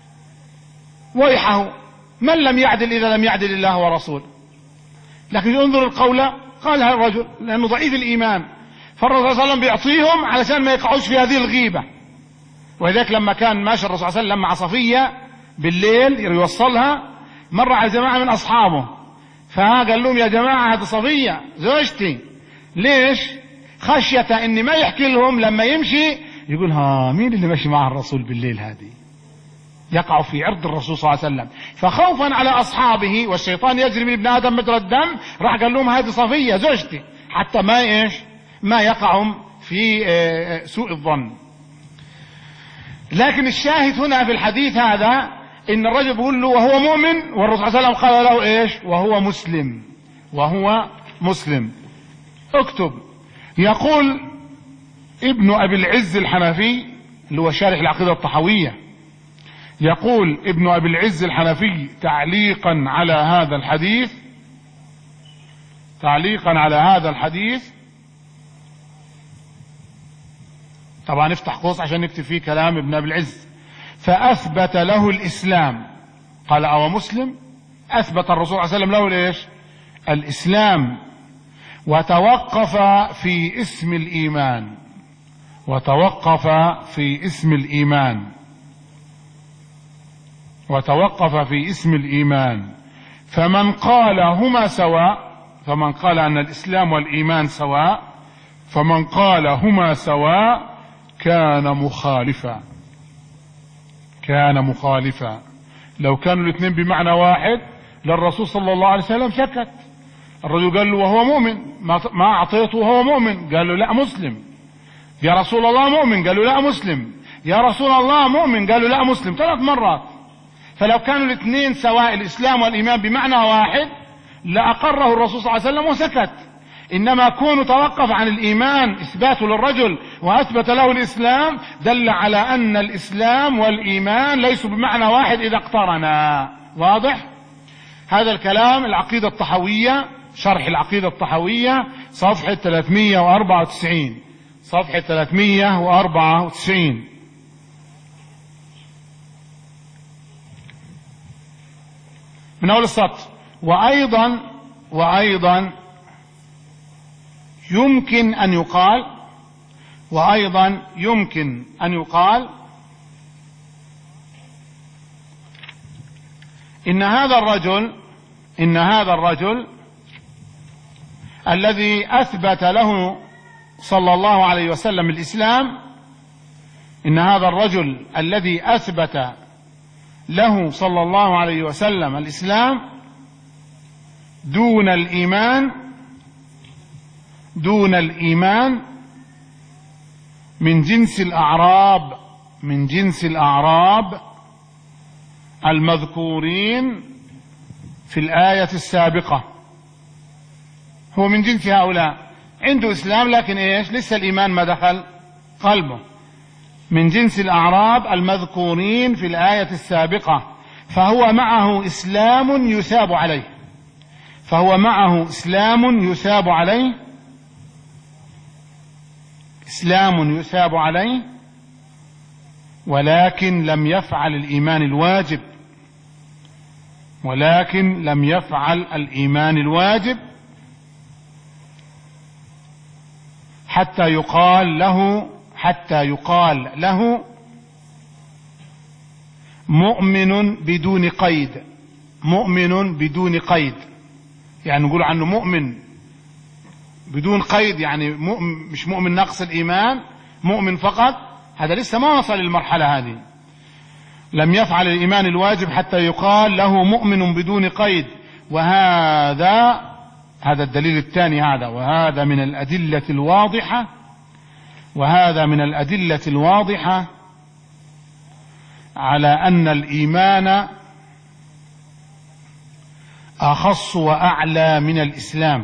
Speaker 1: ويحه من لم يعدل إذا لم يعدل الله ورسوله. لكن انظر القولة قالها الرجل لأنه ضعيف الإيمان، فالرسول صلى الله عليه وسلم بيعطيهم علشان ما يقعوش في هذه الغيبة. ولذلك لما كان ماشي الرسول صلى الله عليه وسلم مع صفية بالليل يوصلها، مر على جماعة من أصحابه، فقال لهم: يا جماعة هذه صفية زوجتي. ليش؟ خشية إن ما يحكي لهم لما يمشي يقول: ها مين اللي ماشي مع الرسول بالليل؟ هذه يقع في عرض الرسول صلى الله عليه وسلم. فخوفا على أصحابه، والشيطان يجري من ابن آدم مجرى الدم، راح قال لهم: هذه صفية زوجتي، حتى ما إيش ما يقعهم في سوء الظن. لكن الشاهد هنا في الحديث هذا إن الرجل بيقول له وهو مؤمن، والرسول صلى الله عليه وسلم قال له إيش؟ وهو مسلم وهو مسلم. اكتب. يقول ابن أبي العز الحنفي اللي هو شارح العقيدة الطحوية: يقول ابن أبي العز الحنفي تعليقا على هذا الحديث تعليقا على هذا الحديث طبعا افتح قوس عشان نكتب فيه كلام ابن أبي العز. فأثبت له الإسلام، قال أو مسلم، أثبت الرسول صلى الله عليه وسلم له ليش؟ الإسلام، وتوقف في اسم الإيمان، وتوقف في اسم الإيمان وتوقف في اسم الإيمان فمن قال هما سواء، فمن قال أن الإسلام والإيمان سواء، فمن قال هما سواء كان مخالفا، كان مخالفا. لو كانوا الاثنين بمعنى واحد للرسول صلى الله عليه وسلم سكت. الرجل قال له وهو مؤمن، ما أعطيته وهو مؤمن، قال له لا مسلم. يا رسول الله مؤمن، قال له لا مسلم. يا رسول الله مؤمن، قال له لا مسلم، ثلاث مرات. فلو كانوا الاثنين سواء الإسلام والإيمان بمعنى واحد لأقره الرسول صلى الله عليه وسلم وسكت. إنما كونه توقف عن الإيمان إثباته للرجل وأثبت له الإسلام دل على أن الإسلام والإيمان ليسوا بمعنى واحد إذا اقترنا. واضح؟ هذا الكلام العقيدة الطحوية، شرح العقيدة الطحوية، صفحة ثلاثمائة وأربعة وتسعين، صفحة ثلاثمائة وأربعة وتسعين. من أول السطر. وأيضا وأيضا يمكن أن يقال وأيضا يمكن أن يقال إن هذا الرجل إن هذا الرجل الذي أثبت له صلى الله عليه وسلم الإسلام، إن هذا الرجل الذي أثبت له صلى الله عليه وسلم الإسلام دون الإيمان دون الإيمان من جنس الأعراب من جنس الأعراب المذكورين في الآية السابقة. هو من جنس هؤلاء، عنده إسلام لكن إيش؟ لسه الإيمان ما دخل قلبه. من جنس الأعراب المذكورين في الآية السابقة، فهو معه إسلام يثاب عليه فهو معه إسلام يثاب عليه إسلام يثاب عليه ولكن لم يفعل الإيمان الواجب ولكن لم يفعل الإيمان الواجب حتى يقال له حتى يقال له مؤمن بدون قيد مؤمن بدون قيد يعني نقول عنه مؤمن بدون قيد، يعني مؤمن مش مؤمن نقص الإيمان، مؤمن فقط. هذا لسه ما وصل للمرحلة هذه. لم يفعل الإيمان الواجب حتى يقال له مؤمن بدون قيد. وهذا هذا الدليل الثاني هذا وهذا من الأدلة الواضحة وهذا من الأدلة الواضحة على أن الإيمان أخص وأعلى من الإسلام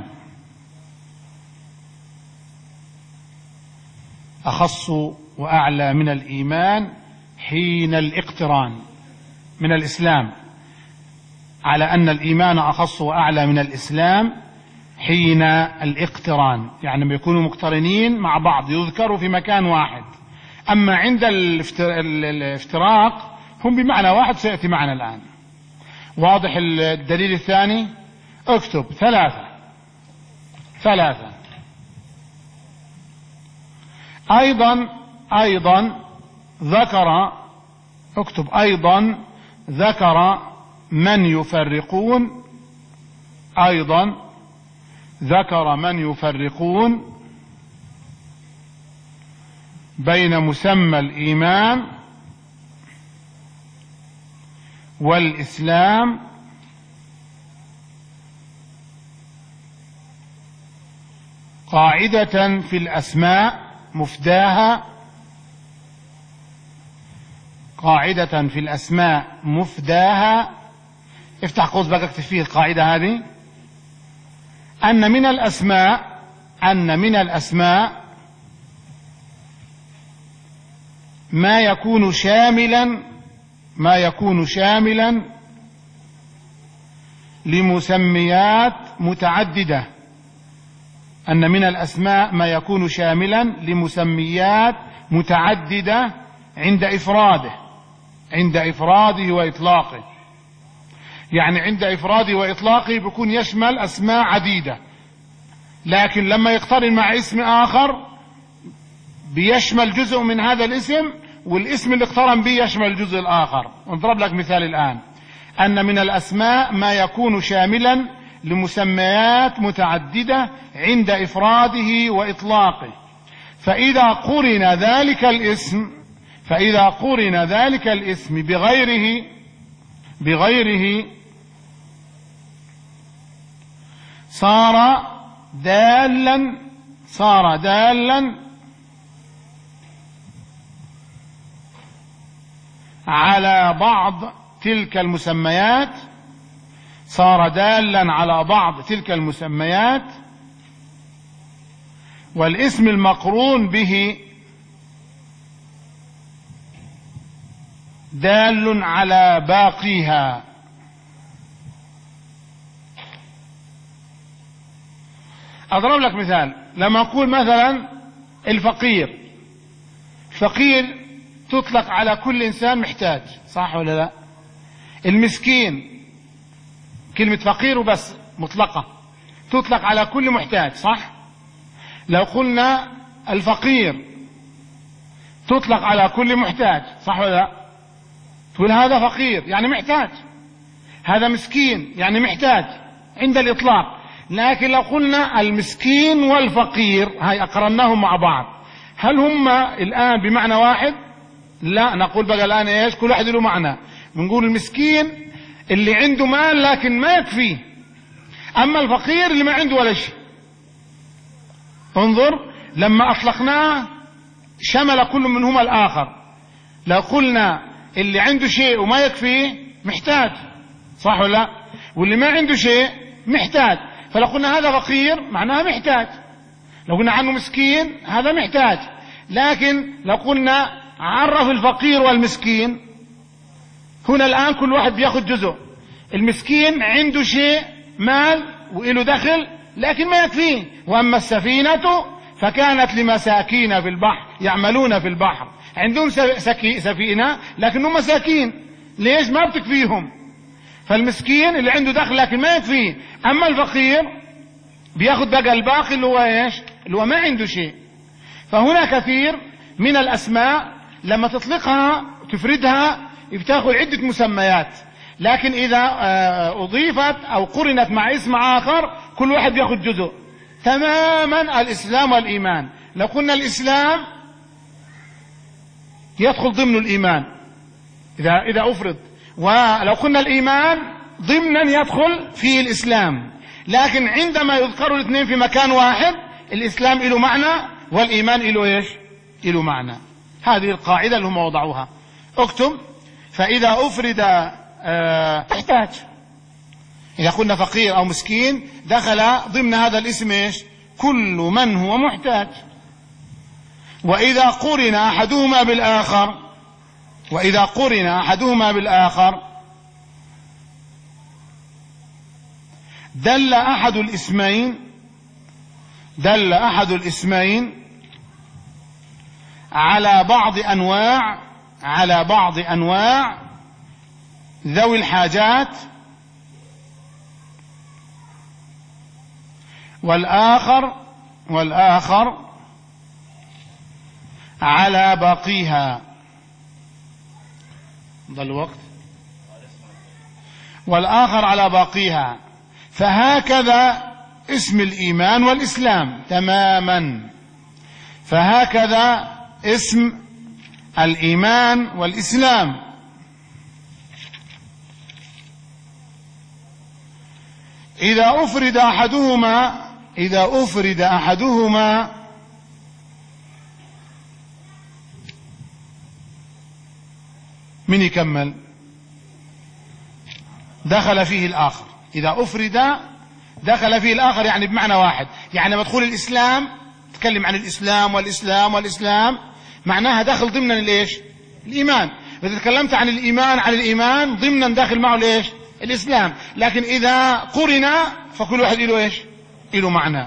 Speaker 1: أخص وأعلى من الإيمان حين الاقتران من الإسلام، على أن الإيمان أخص وأعلى من الإسلام حين الاقتران، يعني لما يكونوا مقترنين مع بعض يذكروا في مكان واحد. أما عند الافتراق هم بمعنى واحد سيأتي معنا الآن. واضح الدليل الثاني؟ اكتب ثلاثة ثلاثة أيضا أيضا ذكر اكتب أيضا ذكر من يفرقون أيضا ذكر من يفرقون بين مسمى الإيمان والإسلام قاعدة في الأسماء مفداها قاعدة في الأسماء مفداها افتح قوس بقى اكتب فيه القاعدة هذه، أن من الأسماء أن من الأسماء ما يكون شاملا ما يكون شاملا لمسميات متعددة، أن من الأسماء ما يكون شاملا لمسميات متعددة عند إفراده عند إفراده وإطلاقه. يعني عند إفراده وإطلاقه بيكون يشمل أسماء عديدة، لكن لما يقترن مع اسم آخر بيشمل جزء من هذا الاسم، والاسم اللي اقترن به يشمل الجزء الآخر. نضرب لك مثال الآن، أن من الأسماء ما يكون شاملا لمسميات متعددة عند إفراده وإطلاقه، فإذا قرن ذلك الاسم فإذا قرن ذلك الاسم بغيره بغيره صار دالا صار دالا على بعض تلك المسميات صار دالا على بعض تلك المسميات والاسم المقرون به دال على باقيها. أضرب لك مثال، لما أقول مثلا الفقير، الفقير تطلق على كل إنسان محتاج، صح ولا لا؟ المسكين كلمة فقير وبس مطلقة، تطلق على كل محتاج، صح؟ لو قلنا الفقير تطلق على كل محتاج، صح ولا لا؟ تقول هذا فقير يعني محتاج، هذا مسكين يعني محتاج عند الإطلاق. لكن لو قلنا المسكين والفقير، هاي أقرناهم مع بعض، هل هم الآن بمعنى واحد؟ لا، نقول بقى الآن إيش؟ كل واحد له معنى. بنقول المسكين اللي عنده مال لكن ما يكفيه، أما الفقير اللي ما عنده ولا شيء. انظر، لما أطلقناه شمل كل منهما الآخر. لو قلنا اللي عنده شيء وما يكفيه محتاج، صح ولا لا؟ واللي ما عنده شيء محتاج، فلو قلنا هذا فقير معناها محتاج، لو قلنا عنه مسكين هذا محتاج. لكن لو قلنا عرف الفقير والمسكين، هنا الآن كل واحد بياخد جزء. المسكين عنده شيء مال وإله دخل لكن ما يكفيه، وأما السفينة فكانت لمساكين في البحر يعملون في البحر، عندهم سفينة لكنهم مساكين، ليش؟ ما بتكفيهم. فالمسكين اللي عنده دخل لكن ما يكفيه، أما الفقير بياخد بقى الباقي اللي هو إيش؟ اللي هو ما عنده شيء. فهنا كثير من الأسماء لما تطلقها تفردها بتاخد عدة مسميات، لكن إذا أضيفت أو قرنت مع اسم آخر كل واحد بياخد جزء. تماما الإسلام والإيمان، لو قلنا الإسلام يدخل ضمن الإيمان إذا إذا أفرد، ولو قلنا الإيمان ضمنا يدخل فيه الإسلام. لكن عندما يذكروا الاثنين في مكان واحد، الإسلام له معنى والإيمان له إيش؟ له معنى. هذه القاعدة اللي هم وضعوها. اكتب، فإذا أفرد اه تحتاج، إذا قلنا فقير أو مسكين دخل ضمن هذا الاسم إيش؟ كل من هو محتاج. وإذا قرن أحدهما بالآخر وإذا قرن أحدهما بالآخر دل أحد الاسمين دل أحد الاسمين على بعض أنواع على بعض أنواع ذوي الحاجات، والآخر والآخر على باقيها. ضل وقت. والآخر على باقيها. فهكذا اسم الإيمان والإسلام تماما، فهكذا اسم الإيمان والإسلام. إذا أفرد أحدهما إذا أفرد أحدهما من يكمل؟ دخل فيه الآخر. إذا أفرد دخل فيه الآخر، يعني بمعنى واحد. يعني لما تقول الإسلام تتكلم عن الإسلام والإسلام والإسلام، معناها دخل ضمن الإيش؟ الإيمان. إذا تكلمت عن الإيمان عن الإيمان ضمنا داخل معه ليش؟ الإسلام. لكن إذا قرن فكل واحد له إيش؟ له معنى.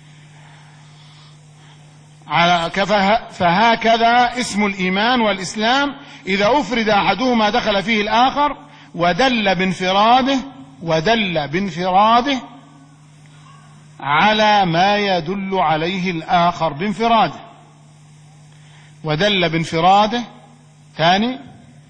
Speaker 1: على فهكذا اسم الإيمان والإسلام إذا أفرد أحدهما دخل فيه الآخر، ودل بانفراده ودل بانفراده على ما يدل عليه الآخر بانفراده، ودل بانفراده. ثاني،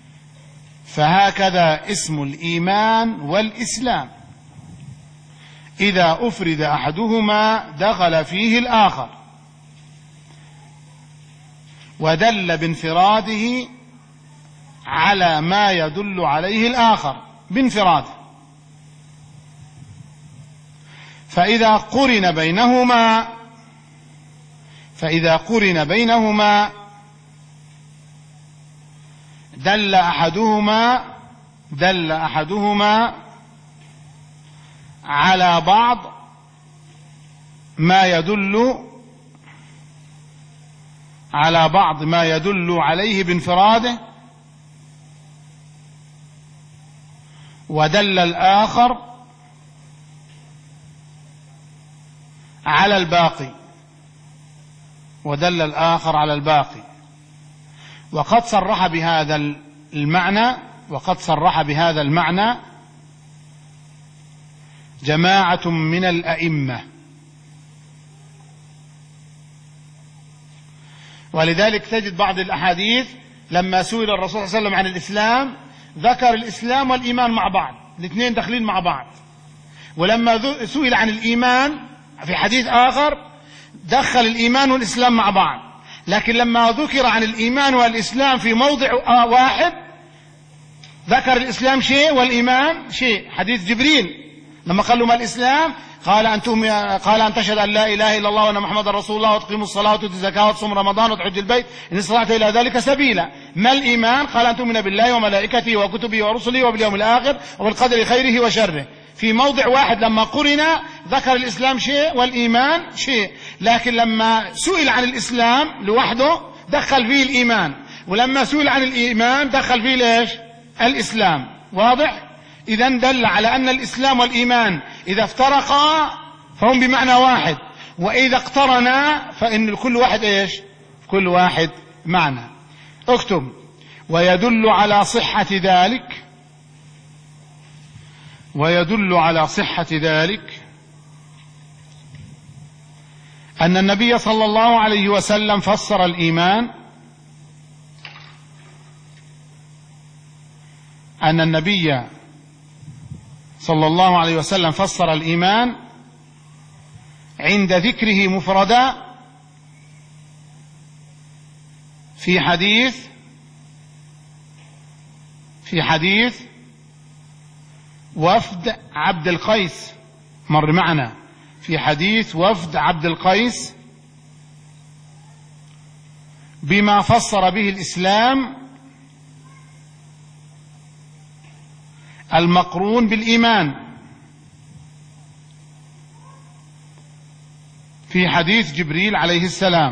Speaker 1: فهكذا اسم الإيمان والإسلام إذا أفرد أحدهما دخل فيه الآخر، ودل بانفراده على ما يدل عليه الآخر بانفراده. فإذا قرن بينهما فإذا قرن بينهما دل أحدهما دل أحدهما على بعض ما يدل على بعض ما يدل عليه بانفراده، ودل الآخر على الباقي ودل الآخر على الباقي. وقد صرح بهذا المعنى وقد صرح بهذا المعنى جماعة من الأئمة. ولذلك تجد بعض الأحاديث لما سئل الرسول صلى الله عليه وسلم عن الإسلام ذكر الإسلام والإيمان مع بعض، الاثنين داخلين مع بعض. ولما سئل عن الإيمان في حديث آخر دخل الإيمان والإسلام مع بعض. لكن لما ذكر عن الإيمان والإسلام في موضع واحد ذكر الإسلام شيء والإيمان شيء. حديث جبريل لما قال له ما الإسلام قال أن تؤمن قال أن تشهد أن لا إله إلا الله وأن محمد رسول الله وتقيم الصلاة وتؤتي الزكاة وتصوم رمضان وتحج البيت إن استطعت إلى ذلك سبيلا. ما الإيمان؟ قال أن تؤمن بالله وملائكته وكتبه ورسله وباليوم الآخر وبالقدر خيره وشره. في موضع واحد لما قرن ذكر الإسلام شيء والإيمان شيء. لكن لما سئل عن الإسلام لوحده دخل فيه الإيمان، ولما سئل عن الإيمان دخل فيه ليش؟ الإسلام. واضح؟ إذن دل على أن الإسلام والإيمان إذا افترقا فهم بمعنى واحد، وإذا اقترنا فإن كل واحد إيش؟ كل واحد معنى. اكتب: ويدل على صحة ذلك ويدل على صحة ذلك أن النبي صلى الله عليه وسلم فسر الإيمان أن النبي صلى الله عليه وسلم فسر الإيمان عند ذكره مفردا في حديث في حديث وفد عبد القيس، مر معنا في حديث وفد عبد القيس بما فسر به الإسلام المقرون بالإيمان في حديث جبريل عليه السلام.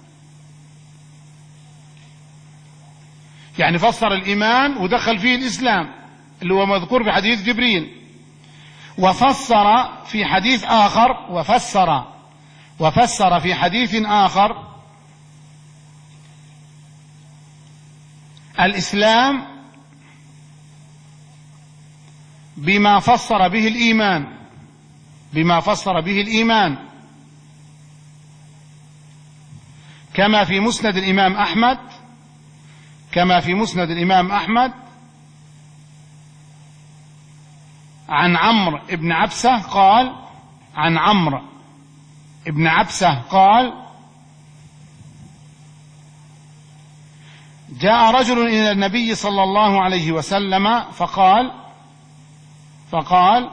Speaker 1: يعني فسر الإيمان ودخل فيه الإسلام اللي هو مذكور في حديث جبريل، وفسر في حديث آخر وفسر وفسر في حديث آخر الإسلام بما فسر به الإيمان بما فسر به الإيمان كما في مسند الإمام أحمد كما في مسند الإمام أحمد عن عمرو بن عبسة قال عن عمرو بن عبسة قال: جاء رجل إلى النبي صلى الله عليه وسلم فقال فقال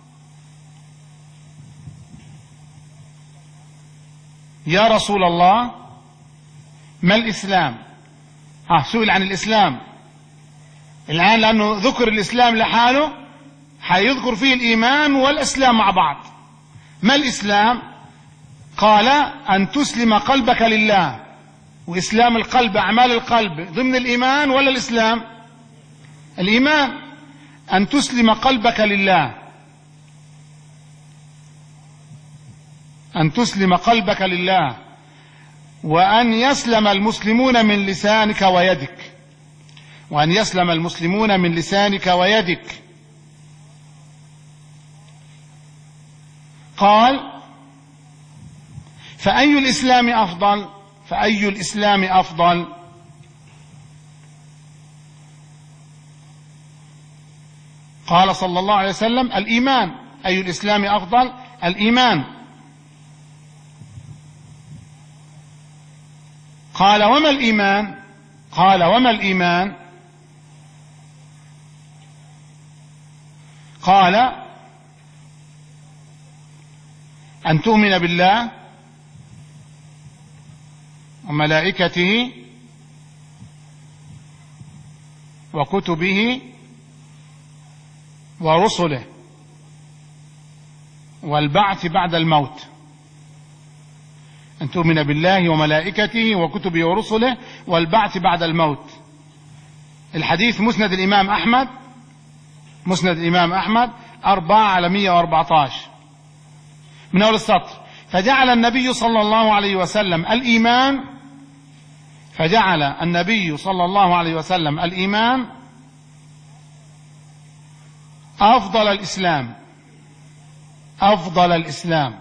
Speaker 1: يا رسول الله ما الإسلام؟ ها سئل عن الإسلام الآن، لأنه ذكر الإسلام لحاله حيذكر فيه الإيمان والإسلام مع بعض. ما الإسلام؟ قال: أن تسلم قلبك لله. وإسلام القلب أعمال القلب ضمن الإيمان ولا الإسلام؟ الإيمان أن تسلم قلبك لله، أن تسلم قلبك لله، وأن يسلم المسلمون من لسانك ويدك، وأن يسلم المسلمون من لسانك ويدك. قال: فأي الإسلام أفضل؟ فأي الإسلام أفضل؟ قال صلى الله عليه وسلم: الإيمان. أي الإسلام أفضل؟ الإيمان. قال: وما الإيمان؟ قال: وما الإيمان؟ قال: أن تؤمن بالله وملائكته وكتبه ورسله والبعث بعد الموت. أن تؤمن بالله وملائكته وكتبه ورسله والبعث بعد الموت. الحديث مسند الإمام أحمد، مسند الإمام أحمد أربعة على مئة وأربعة عشر من أول السطر. فجعل النبي صلى الله عليه وسلم الإيمان فجعل النبي صلى الله عليه وسلم الإيمان أفضل الإسلام، أفضل الإسلام،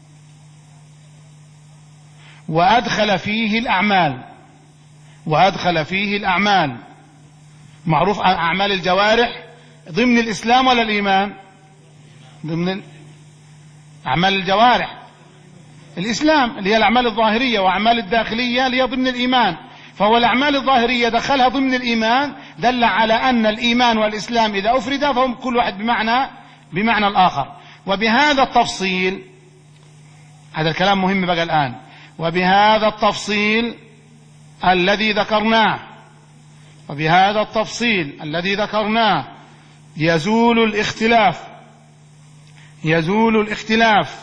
Speaker 1: وأدخل فيه الأعمال، وأدخل فيه الأعمال. معروف أعمال الجوارح ضمن الإسلام ولا الإيمان؟ ضمن أعمال الجوارح الإسلام، اللي هي الأعمال الظاهرية، وأعمال الداخلية اللي هي ضمن الإيمان. فهو الأعمال الظاهرية دخلها ضمن الإيمان، دل على أن الإيمان والإسلام إذا أفرد فهم كل واحد بمعنى بمعنى الآخر. وبهذا التفصيل، هذا الكلام مهم بقى الآن، وبهذا التفصيل الذي ذكرناه وبهذا التفصيل الذي ذكرناه يزول الاختلاف، يزول الاختلاف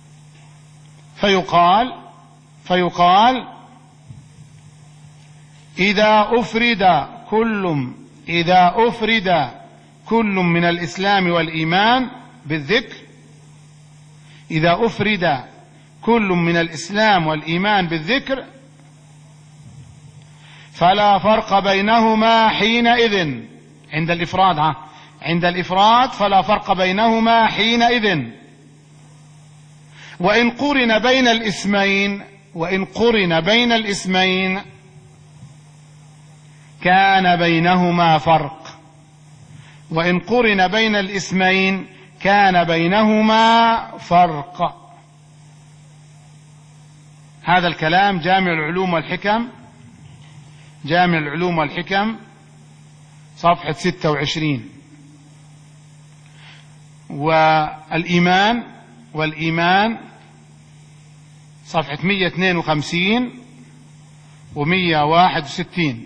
Speaker 1: فيقال فيقال إذا أفرد كل إذا أفرد كل من الإسلام والإيمان بالذكر إذا أفرد كل من الإسلام والإيمان بالذكر فلا فرق بينهما حينئذ. عند الإفراد ها عند الإفراد فلا فرق بينهما حينئذ. وإن قرن بين الاسمين وإن قرن بين الاسمين كان بينهما فرق وإن قرن بين الاسمين كان بينهما فرق. هذا الكلام جامع العلوم والحكم، جامع العلوم والحكم صفحة ستة وعشرين. والإيمان والإيمان صفحة مئة واثنين وخمسين ومئة وواحد وستين.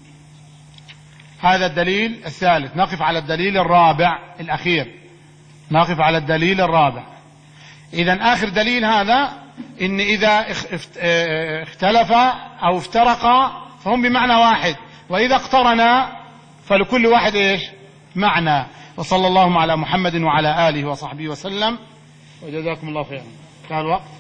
Speaker 1: هذا الدليل الثالث. نقف على الدليل الرابع الأخير، نقف على الدليل الرابع. إذن آخر دليل هذا إن إذا اختلف أو افترقا فهم بمعنى واحد، وإذا اقترنا فلكل واحد إيش معنى. وصلى الله على محمد وعلى آله وصحبه وسلم، وجزاكم الله خيرا. كان الوقت.